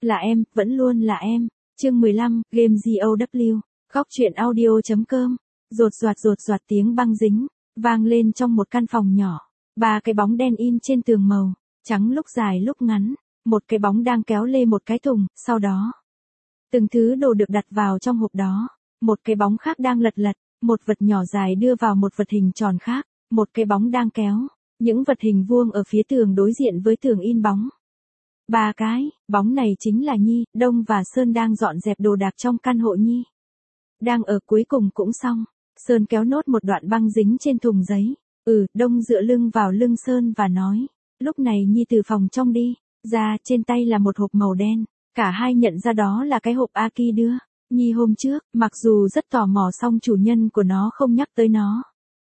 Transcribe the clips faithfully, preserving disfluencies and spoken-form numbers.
Là em, vẫn luôn là em. Chương mười lăm, Game giê o vê. Góc truyện audio.com. Rột soạt rột soạt tiếng băng dính, vang lên trong một căn phòng nhỏ. Ba cái bóng đen in trên tường màu, trắng lúc dài lúc ngắn. Một cái bóng đang kéo lê một cái thùng, sau đó. Từng thứ đồ được đặt vào trong hộp đó. Một cái bóng khác đang lật lật, một vật nhỏ dài đưa vào một vật hình tròn khác. Một cái bóng đang kéo. Những vật hình vuông ở phía tường đối diện với tường in bóng. Ba cái, bóng này chính là Nhi, Đông và Sơn đang dọn dẹp đồ đạc trong căn hộ Nhi. Đang ở cuối cùng cũng xong. Sơn kéo nốt một đoạn băng dính trên thùng giấy. Ừ, Đông dựa lưng vào lưng Sơn và nói. Lúc này Nhi từ phòng trong đi, ra trên tay là một hộp màu đen. Cả hai nhận ra đó là cái hộp Aki đưa. Nhi hôm trước, mặc dù rất tò mò song chủ nhân của nó không nhắc tới nó.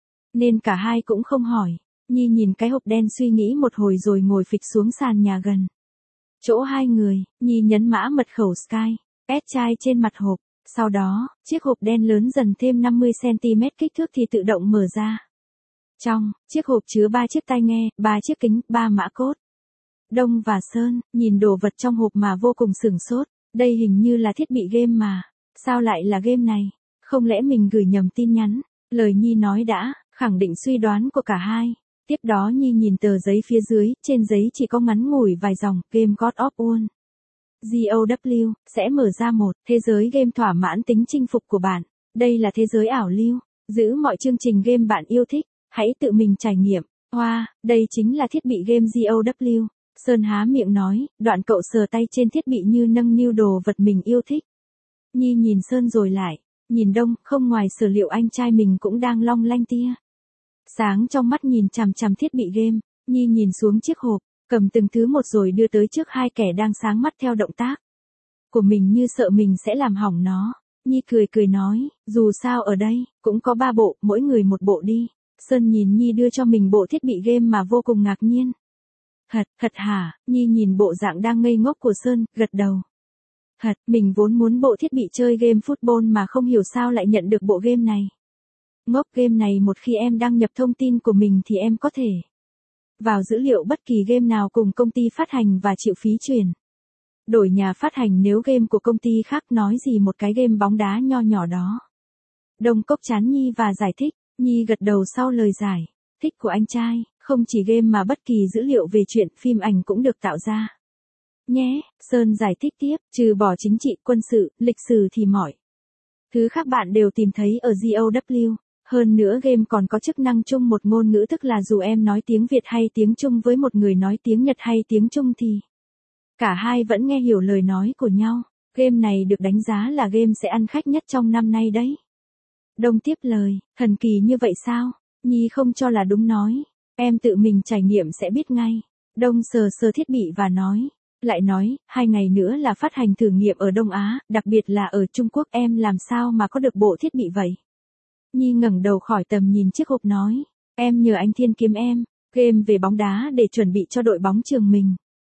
Nên cả hai cũng không hỏi. Nhi nhìn cái hộp đen suy nghĩ một hồi rồi ngồi phịch xuống sàn nhà gần chỗ hai người. Nhi nhấn mã mật khẩu Sky, ép chai trên mặt hộp. Sau đó, chiếc hộp đen lớn dần thêm năm mươi xăng-ti-mét kích thước thì tự động mở ra. Trong, chiếc hộp chứa ba chiếc tai nghe, ba chiếc kính, ba mã cốt. Đông và Sơn, nhìn đồ vật trong hộp mà vô cùng sửng sốt. Đây hình như là thiết bị game mà. Sao lại là game này? Không lẽ mình gửi nhầm tin nhắn? Lời Nhi nói đã, khẳng định suy đoán của cả hai. Tiếp đó Nhi nhìn tờ giấy phía dưới, trên giấy chỉ có ngắn ngủi vài dòng, Game God of War. giê o vê, sẽ mở ra một thế giới game thỏa mãn tính chinh phục của bạn. Đây là thế giới ảo lưu. Giữ mọi chương trình game bạn yêu thích. Hãy tự mình trải nghiệm. Wow, đây chính là thiết bị game giê o vê. Sơn há miệng nói, đoạn cậu sờ tay trên thiết bị như nâng niu đồ vật mình yêu thích. Nhi nhìn Sơn rồi lại, nhìn Đông, không ngoài sở liệu anh trai mình cũng đang long lanh tia sáng trong mắt nhìn chằm chằm thiết bị game. Nhi nhìn xuống chiếc hộp, cầm từng thứ một rồi đưa tới trước hai kẻ đang sáng mắt theo động tác của mình như sợ mình sẽ làm hỏng nó. Nhi cười cười nói, dù sao ở đây, cũng có ba bộ, mỗi người một bộ đi. Sơn nhìn Nhi đưa cho mình bộ thiết bị game mà vô cùng ngạc nhiên. Thật, thật hả? Nhi nhìn bộ dạng đang ngây ngốc của Sơn, gật đầu. Thật, mình vốn muốn bộ thiết bị chơi game football mà không hiểu sao lại nhận được bộ game này. Ngốc, game này một khi em đăng nhập thông tin của mình thì em có thể vào dữ liệu bất kỳ game nào cùng công ty phát hành và chịu phí chuyển đổi nhà phát hành nếu game của công ty khác nói gì một cái game bóng đá nho nhỏ đó. Đông cốc chán Nhi và giải thích. Nhi gật đầu sau lời giải thích của anh trai, không chỉ game mà bất kỳ dữ liệu về truyện, phim ảnh cũng được tạo ra. Nhé, Sơn giải thích tiếp, trừ bỏ chính trị, quân sự, lịch sử thì mọi thứ khác bạn đều tìm thấy ở giê o vê. Hơn nữa game còn có chức năng chung một ngôn ngữ, tức là dù em nói tiếng Việt hay tiếng Trung với một người nói tiếng Nhật hay tiếng Trung thì cả hai vẫn nghe hiểu lời nói của nhau. Game này được đánh giá là game sẽ ăn khách nhất trong năm nay đấy. Đông tiếp lời, thần kỳ như vậy sao? Nhi không cho là đúng nói. Em tự mình trải nghiệm sẽ biết ngay. Đông sờ sờ thiết bị và nói. Lại nói, hai ngày nữa là phát hành thử nghiệm ở Đông Á, đặc biệt là ở Trung Quốc, em làm sao mà có được bộ thiết bị vậy? Nhi ngẩng đầu khỏi tầm nhìn chiếc hộp nói. Em nhờ anh Thiên kiếm em, game về bóng đá để chuẩn bị cho đội bóng trường mình.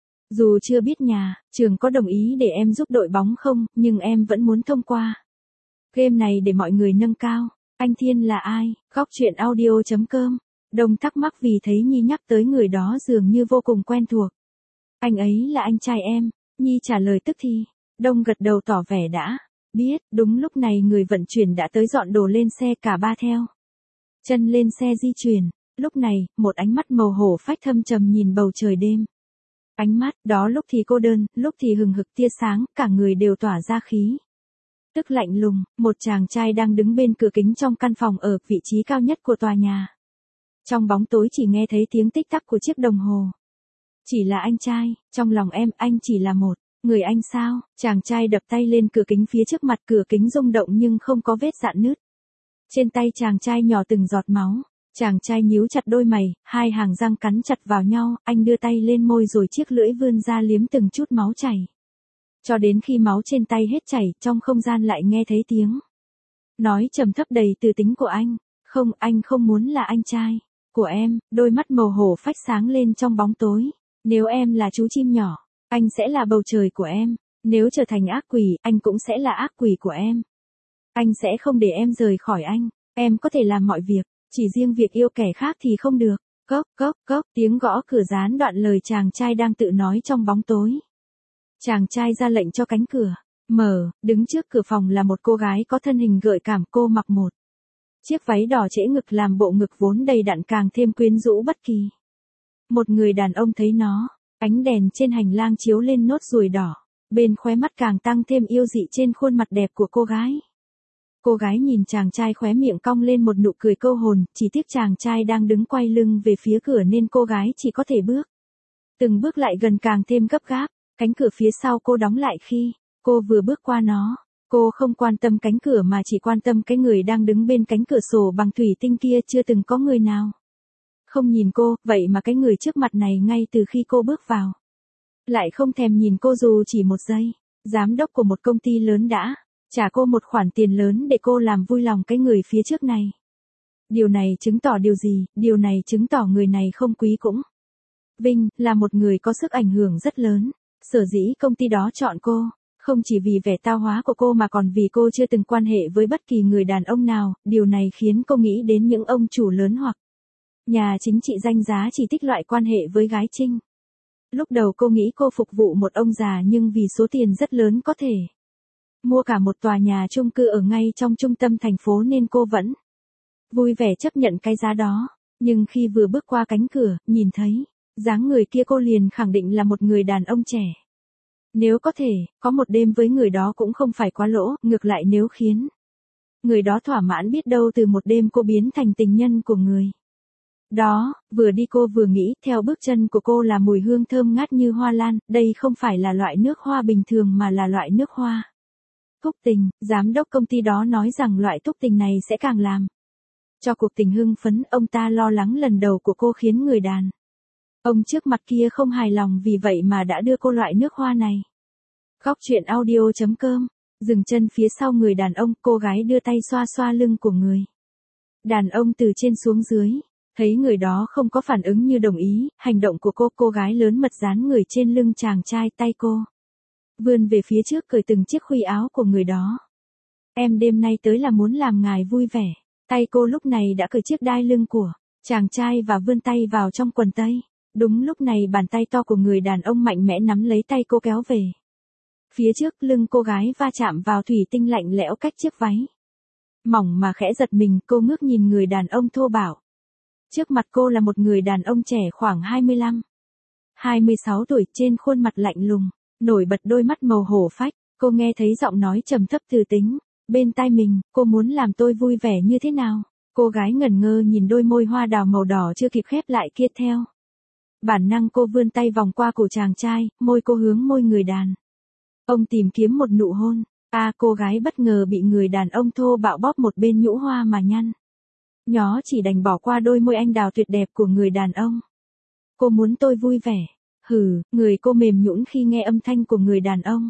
Dù chưa biết nhà, trường có đồng ý để em giúp đội bóng không, nhưng em vẫn muốn thông qua game này để mọi người nâng cao. Anh Thiên là ai? Góc truyện audio.com. Đông thắc mắc vì thấy Nhi nhắc tới người đó dường như vô cùng quen thuộc. Anh ấy là anh trai em. Nhi trả lời tức thì. Đông gật đầu tỏ vẻ đã biết. Đúng lúc này người vận chuyển đã tới dọn đồ lên xe, cả ba theo chân lên xe di chuyển. Lúc này, một ánh mắt màu hổ phách thâm trầm nhìn bầu trời đêm. Ánh mắt đó lúc thì cô đơn, lúc thì hừng hực tia sáng, cả người đều tỏa ra khí tức lạnh lùng. Một chàng trai đang đứng bên cửa kính trong căn phòng ở vị trí cao nhất của tòa nhà. Trong bóng tối chỉ nghe thấy tiếng tích tắc của chiếc đồng hồ. Chỉ là anh trai, trong lòng em, anh chỉ là một người anh sao? Chàng trai đập tay lên cửa kính phía trước mặt, cửa kính rung động nhưng không có vết rạn nứt. Trên tay chàng trai nhỏ từng giọt máu. Chàng trai nhíu chặt đôi mày, hai hàng răng cắn chặt vào nhau, anh đưa tay lên môi rồi chiếc lưỡi vươn ra liếm từng chút máu chảy. Cho đến khi máu trên tay hết chảy, trong không gian lại nghe thấy tiếng nói trầm thấp đầy từ tính của anh. Không, anh không muốn là anh trai của em. Đôi mắt màu hổ phách sáng lên trong bóng tối. Nếu em là chú chim nhỏ, anh sẽ là bầu trời của em. Nếu trở thành ác quỷ, anh cũng sẽ là ác quỷ của em. Anh sẽ không để em rời khỏi anh. Em có thể làm mọi việc, chỉ riêng việc yêu kẻ khác thì không được. Cốc, cốc, cốc, tiếng gõ cửa gián đoạn lời chàng trai đang tự nói trong bóng tối. Chàng trai ra lệnh cho cánh cửa mở, đứng trước cửa phòng là một cô gái có thân hình gợi cảm, cô mặc một chiếc váy đỏ trễ ngực làm bộ ngực vốn đầy đặn càng thêm quyến rũ bất kỳ. Một người đàn ông thấy nó, ánh đèn trên hành lang chiếu lên nốt ruồi đỏ, bên khóe mắt càng tăng thêm yêu dị trên khuôn mặt đẹp của cô gái. Cô gái nhìn chàng trai khóe miệng cong lên một nụ cười câu hồn, chỉ tiếc chàng trai đang đứng quay lưng về phía cửa nên cô gái chỉ có thể bước từng bước lại gần càng thêm gấp gáp. Cánh cửa phía sau cô đóng lại khi cô vừa bước qua nó. Cô không quan tâm cánh cửa mà chỉ quan tâm cái người đang đứng bên cánh cửa sổ bằng thủy tinh kia, chưa từng có người nào không nhìn cô, vậy mà cái người trước mặt này ngay từ khi cô bước vào lại không thèm nhìn cô dù chỉ một giây. Giám đốc của một công ty lớn đã trả cô một khoản tiền lớn để cô làm vui lòng cái người phía trước này. Điều này chứng tỏ điều gì? Điều này chứng tỏ người này không quý cũng vinh, là một người có sức ảnh hưởng rất lớn. Sở dĩ công ty đó chọn cô, không chỉ vì vẻ tao hóa của cô mà còn vì cô chưa từng quan hệ với bất kỳ người đàn ông nào. Điều này khiến cô nghĩ đến những ông chủ lớn hoặc nhà chính trị danh giá chỉ thích loại quan hệ với gái trinh. Lúc đầu cô nghĩ cô phục vụ một ông già, nhưng vì số tiền rất lớn có thể mua cả một tòa nhà chung cư ở ngay trong trung tâm thành phố nên cô vẫn vui vẻ chấp nhận cái giá đó. Nhưng khi vừa bước qua cánh cửa, nhìn thấy dáng người kia, cô liền khẳng định là một người đàn ông trẻ. Nếu có thể, có một đêm với người đó cũng không phải quá lỗ, ngược lại nếu khiến người đó thỏa mãn biết đâu từ một đêm cô biến thành tình nhân của người đó. Vừa đi cô vừa nghĩ, theo bước chân của cô là mùi hương thơm ngát như hoa lan, đây không phải là loại nước hoa bình thường mà là loại nước hoa thúc tình. Giám đốc công ty đó nói rằng loại thúc tình này sẽ càng làm cho cuộc tình hưng phấn. Ông ta lo lắng lần đầu của cô khiến người đàn ông trước mặt kia không hài lòng, vì vậy mà đã đưa cô loại nước hoa này. Góc truyện audio chấm com. Dừng chân phía sau người đàn ông, cô gái đưa tay xoa xoa lưng của người đàn ông từ trên xuống dưới. Thấy người đó không có phản ứng như đồng ý hành động của cô, cô gái lớn mật dán người trên lưng chàng trai, tay cô vươn về phía trước cởi từng chiếc khuy áo của người đó. Em đêm nay tới là muốn làm ngài vui vẻ. Tay cô lúc này đã cởi chiếc đai lưng của chàng trai và vươn tay vào trong quần tây. Đúng lúc này bàn tay to của người đàn ông mạnh mẽ nắm lấy tay cô kéo về phía trước. Lưng cô gái va chạm vào thủy tinh lạnh lẽo cách chiếc váy mỏng mà khẽ giật mình. Cô ngước nhìn người đàn ông thô bạo trước mặt cô là một người đàn ông trẻ khoảng hai mươi lăm, hai mươi sáu tuổi, trên khuôn mặt lạnh lùng nổi bật đôi mắt màu hổ phách. Cô nghe thấy giọng nói trầm thấp từ tính bên tai mình. Cô muốn làm tôi vui vẻ như thế nào? Cô gái ngẩn ngơ nhìn đôi môi hoa đào màu đỏ chưa kịp khép lại kia. Theo bản năng cô vươn tay vòng qua cổ chàng trai, môi cô hướng môi người đàn ông tìm kiếm một nụ hôn. A à, cô gái bất ngờ bị người đàn ông thô bạo bóp một bên nhũ hoa mà nhăn nhó, chỉ đành bỏ qua đôi môi anh đào tuyệt đẹp của người đàn ông. Cô muốn tôi vui vẻ? Hừ. Người cô mềm nhũn khi nghe âm thanh của người đàn ông.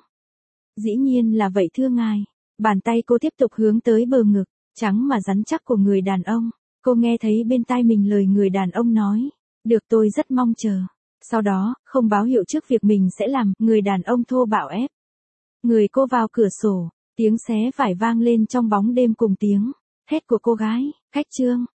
Dĩ nhiên là vậy thưa ngài. Bàn tay cô tiếp tục hướng tới bờ ngực trắng mà rắn chắc của người đàn ông. Cô nghe thấy bên tai mình lời người đàn ông nói. Được, tôi rất mong chờ. Sau đó, không báo hiệu trước việc mình sẽ làm, người đàn ông thô bạo ép người cô vào cửa sổ. Tiếng xé vải vang lên trong bóng đêm cùng tiếng hét của cô gái. Khách trương.